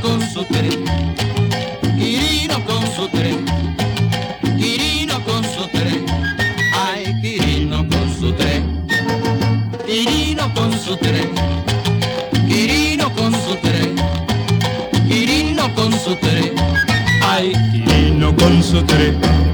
con su tren, Quirino con su tren, Quirino con su tren, ay, Quirino con su tren, Quirino con su tren, Quirino con su tren, Quirino con su tren, ay, Quirino con su tren.